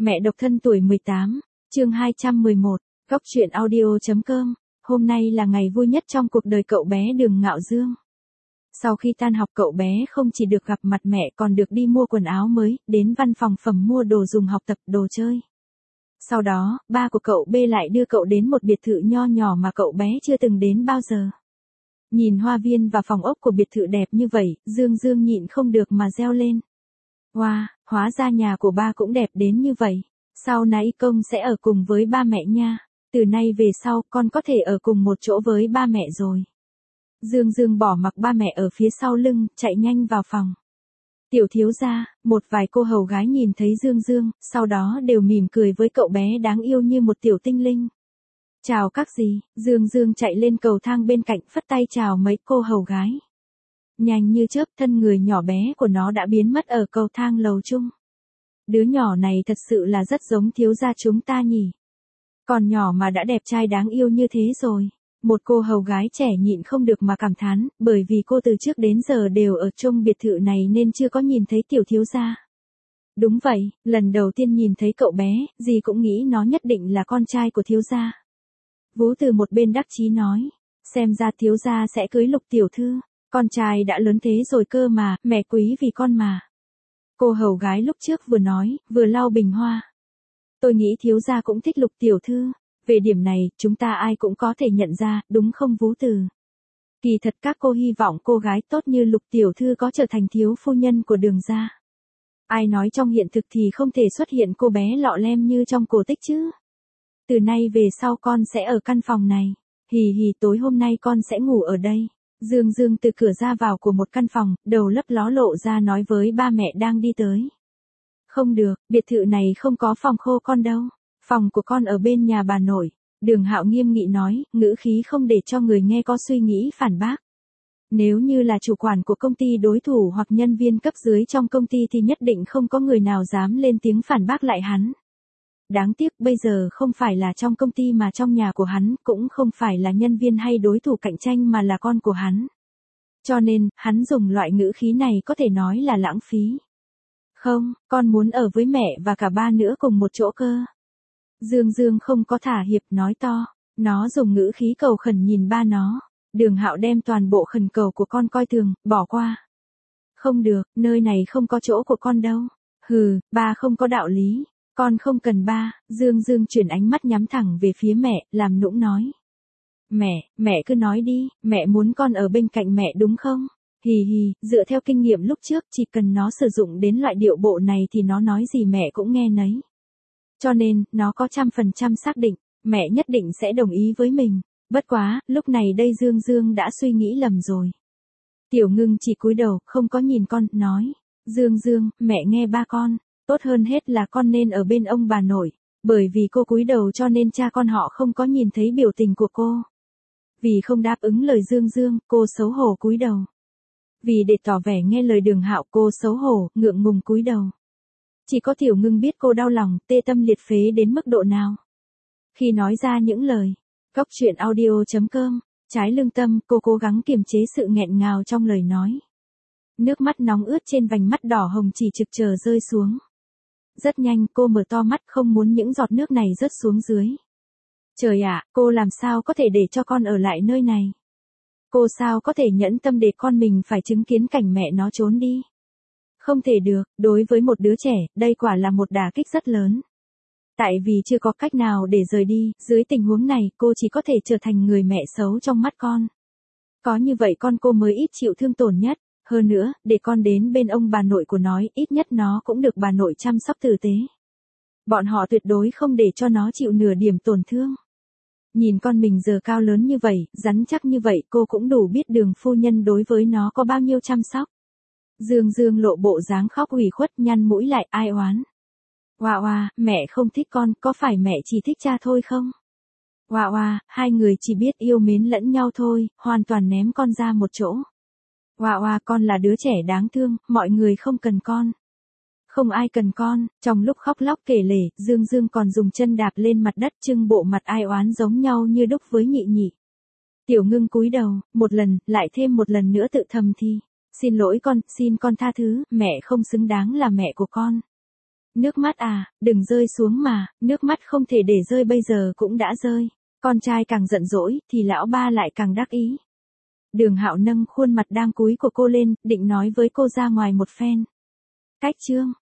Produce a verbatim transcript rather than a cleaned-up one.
Mẹ độc thân tuổi mười tám, chương hai trăm mười một, Góc truyện audio.com. Hôm nay là ngày vui nhất trong cuộc đời cậu bé Đường Ngạo Dương. Sau khi tan học cậu bé không chỉ được gặp mặt mẹ còn được đi mua quần áo mới, đến văn phòng phẩm mua đồ dùng học tập, đồ chơi. Sau đó, ba của cậu B lại đưa cậu đến một biệt thự nho nhỏ mà cậu bé chưa từng đến bao giờ. Nhìn hoa viên và phòng ốc của biệt thự đẹp như vậy, Dương Dương nhịn không được mà reo lên. Wow, hóa ra nhà của ba cũng đẹp đến như vậy. Sau này công sẽ ở cùng với ba mẹ nha. Từ nay về sau con có thể ở cùng một chỗ với ba mẹ rồi. Dương Dương bỏ mặc ba mẹ ở phía sau lưng, chạy nhanh vào phòng. Tiểu thiếu gia, một vài cô hầu gái nhìn thấy Dương Dương, sau đó đều mỉm cười với cậu bé đáng yêu như một tiểu tinh linh. Chào các dì, Dương Dương chạy lên cầu thang bên cạnh phất tay chào mấy cô hầu gái. Nhanh như chớp thân người nhỏ bé của nó đã biến mất ở cầu thang lầu chung. Đứa nhỏ này thật sự là rất giống thiếu gia chúng ta nhỉ. Còn nhỏ mà đã đẹp trai đáng yêu như thế rồi. Một cô hầu gái trẻ nhịn không được mà cảm thán, bởi vì cô từ trước đến giờ đều ở trong biệt thự này nên chưa có nhìn thấy tiểu thiếu gia. Đúng vậy, lần đầu tiên nhìn thấy cậu bé, dì cũng nghĩ nó nhất định là con trai của thiếu gia. Vú từ một bên đắc chí nói, xem ra thiếu gia sẽ cưới Lục tiểu thư, con trai đã lớn thế rồi cơ mà, mẹ quý vì con mà. Cô hầu gái lúc trước vừa nói, vừa lau bình hoa. Tôi nghĩ thiếu gia cũng thích Lục tiểu thư. Về điểm này, chúng ta ai cũng có thể nhận ra, đúng không Vú Từ? Kỳ thật các cô hy vọng cô gái tốt như Lục tiểu thư có trở thành thiếu phu nhân của Đường gia. Ai nói trong hiện thực thì không thể xuất hiện cô bé lọ lem như trong cổ tích chứ? Từ nay về sau con sẽ ở căn phòng này. Hì hì, tối hôm nay con sẽ ngủ ở đây. Dương Dương từ cửa ra vào của một căn phòng, đầu lấp ló lộ ra nói với ba mẹ đang đi tới. Không được, biệt thự này không có phòng khô con đâu. Phòng của con ở bên nhà bà nội. Đường Hạo nghiêm nghị nói, ngữ khí không để cho người nghe có suy nghĩ phản bác. Nếu như là chủ quản của công ty đối thủ hoặc nhân viên cấp dưới trong công ty thì nhất định không có người nào dám lên tiếng phản bác lại hắn. Đáng tiếc bây giờ không phải là trong công ty mà trong nhà của hắn, cũng không phải là nhân viên hay đối thủ cạnh tranh mà là con của hắn. Cho nên, hắn dùng loại ngữ khí này có thể nói là lãng phí. Không, con muốn ở với mẹ và cả ba nữa cùng một chỗ cơ. Dương Dương không có thả hiệp nói to, nó dùng ngữ khí cầu khẩn nhìn ba nó. Đường Hạo đem toàn bộ khẩn cầu của con coi thường, bỏ qua. Không được, nơi này không có chỗ của con đâu. Hừ, ba không có đạo lý. Con không cần ba. Dương Dương chuyển ánh mắt nhắm thẳng về phía mẹ, làm nũng nói. Mẹ, mẹ cứ nói đi, mẹ muốn con ở bên cạnh mẹ đúng không? Hì hì, dựa theo kinh nghiệm lúc trước chỉ cần nó sử dụng đến loại điệu bộ này thì nó nói gì mẹ cũng nghe nấy. Cho nên, nó có trăm phần trăm xác định, mẹ nhất định sẽ đồng ý với mình. Bất quá, lúc này đây Dương Dương đã suy nghĩ lầm rồi. Tiểu Ngưng chỉ cúi đầu, không có nhìn con, nói. Dương Dương, mẹ nghe ba con, tốt hơn hết là con nên ở bên ông bà nội. Bởi vì cô cúi đầu cho nên cha con họ không có nhìn thấy biểu tình của cô. Vì không đáp ứng lời Dương Dương, cô xấu hổ cúi đầu. Vì để tỏ vẻ nghe lời Đường Hạo cô xấu hổ, ngượng ngùng cúi đầu. Chỉ có Tiểu Ngưng biết cô đau lòng, tê tâm liệt phế đến mức độ nào. Khi nói ra những lời, Góc truyện audio.com, trái lương tâm, cô cố gắng kiềm chế sự nghẹn ngào trong lời nói. Nước mắt nóng ướt trên vành mắt đỏ hồng chỉ trực chờ rơi xuống. Rất nhanh cô mở to mắt không muốn những giọt nước này rớt xuống dưới. Trời ạ, cô làm sao có thể để cho con ở lại nơi này? Cô sao có thể nhẫn tâm để con mình phải chứng kiến cảnh mẹ nó trốn đi? Không thể được, đối với một đứa trẻ, đây quả là một đả kích rất lớn. Tại vì chưa có cách nào để rời đi, dưới tình huống này cô chỉ có thể trở thành người mẹ xấu trong mắt con. Có như vậy con cô mới ít chịu thương tổn nhất, hơn nữa, để con đến bên ông bà nội của nó, ít nhất nó cũng được bà nội chăm sóc tử tế. Bọn họ tuyệt đối không để cho nó chịu nửa điểm tổn thương. Nhìn con mình giờ cao lớn như vậy, rắn chắc như vậy, cô cũng đủ biết Đường phu nhân đối với nó có bao nhiêu chăm sóc. Dương Dương lộ bộ dáng khóc ủy khuất nhăn mũi lại ai oán. Oa oa, mẹ không thích con, có phải mẹ chỉ thích cha thôi không? Oa oa, hai người chỉ biết yêu mến lẫn nhau thôi, hoàn toàn ném con ra một chỗ. Oa oa, con là đứa trẻ đáng thương, mọi người không cần con. Không ai cần con, trong lúc khóc lóc kể lể, Dương Dương còn dùng chân đạp lên mặt đất trưng bộ mặt ai oán giống nhau như đúc với nhị nhị. Tiểu Ngưng cúi đầu, một lần, lại thêm một lần nữa tự thầm thì. Xin lỗi con, xin con tha thứ, mẹ không xứng đáng là mẹ của con. Nước mắt à, đừng rơi xuống mà, nước mắt không thể để rơi bây giờ cũng đã rơi. Con trai càng giận dỗi, thì lão ba lại càng đắc ý. Đường Hạo nâng khuôn mặt đang cúi của cô lên, định nói với cô ra ngoài một phen. Cách chương.